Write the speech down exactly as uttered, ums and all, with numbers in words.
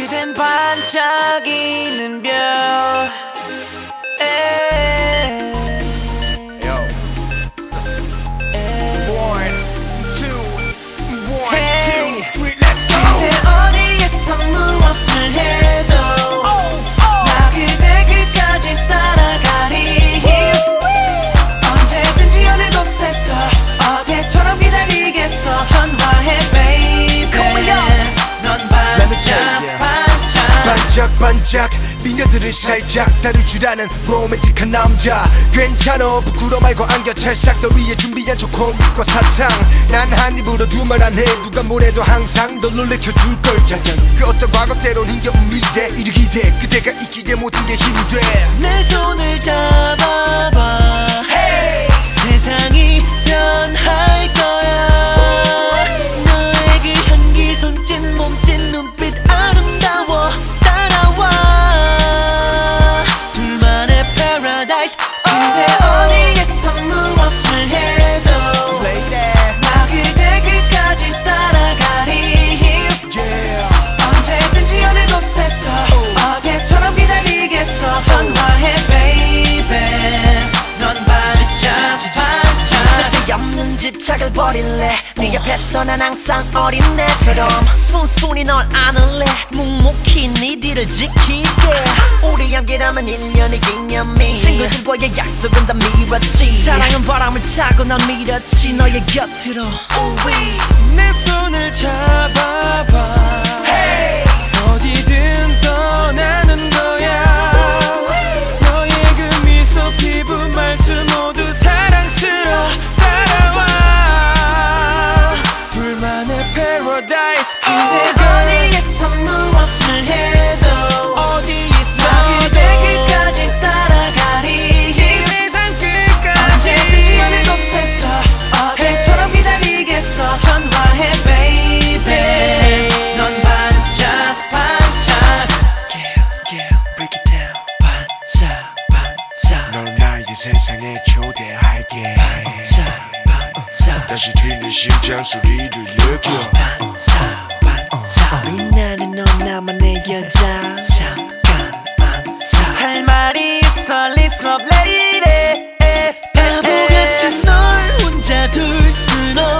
그댄 반짝이는 별. 반짝반짝 미녀들을 살짝 다룰 줄 아는 로맨틱한 남자. 괜찮아 부끄러 말고 안겨 찰싹 너 위에 준비한 초코믹과 사탕. 난 한 입으로 두말 안 해 누가 뭐래도 항상 널 놀래켜줄 걸 짜잔. 그 어떤 과거 때론 힘겨운 미래 이르기대 그대가 있기에 모든 게 힘이 돼. 내 손을 잡아봐 hey! 세상이 변할 거야. 너의 그 향기 손짓 몸짓 눈빛 아름다워. 그대 어디에서 무엇을 해도 Lady. 나 그대 끝까지 따라가리 yeah. 언제든지 어느 곳에서 oh. 어제처럼 기다리겠어. 전화해 baby. 넌 반짝 반짝 쓸데없는 집착을 버릴래. 네 옆에서 난 항상 어린애처럼 순순히 널 안을래. 묵묵히 네 뒤를 지킬게. 우리 함께라면 일 년의 기념일. 친구들과의 약속은 다 미뤘지. 사랑은 바람을 타고 난 밀었지 너의 곁으로. 우리 내 손을 잡아봐 hey! 어디든 떠나는 거야. 너의 그 미소 피부 말투 모두 사랑스러워. 따라와 둘만의 paradise. 그대 어디에서 무엇을 해도 어디에서 그대 끝까지 따라가리 세상 끝까지. 언제든지 어느 곳에서 어제처럼 기다리겠어. 전화해 baby. 넌 반짝 반짝 yeah yeah break it down. 반짝 반짝 널 나의 세상에 초대할게. 반짝 반짝 다시 들리는 심장 소리를 느껴. 반짝 반짝 빛나는 넌 나만의 여자. 잠깐 반짝 할 말이 있어 listen up lady. 바보같이 널 혼자 둘 순 없어.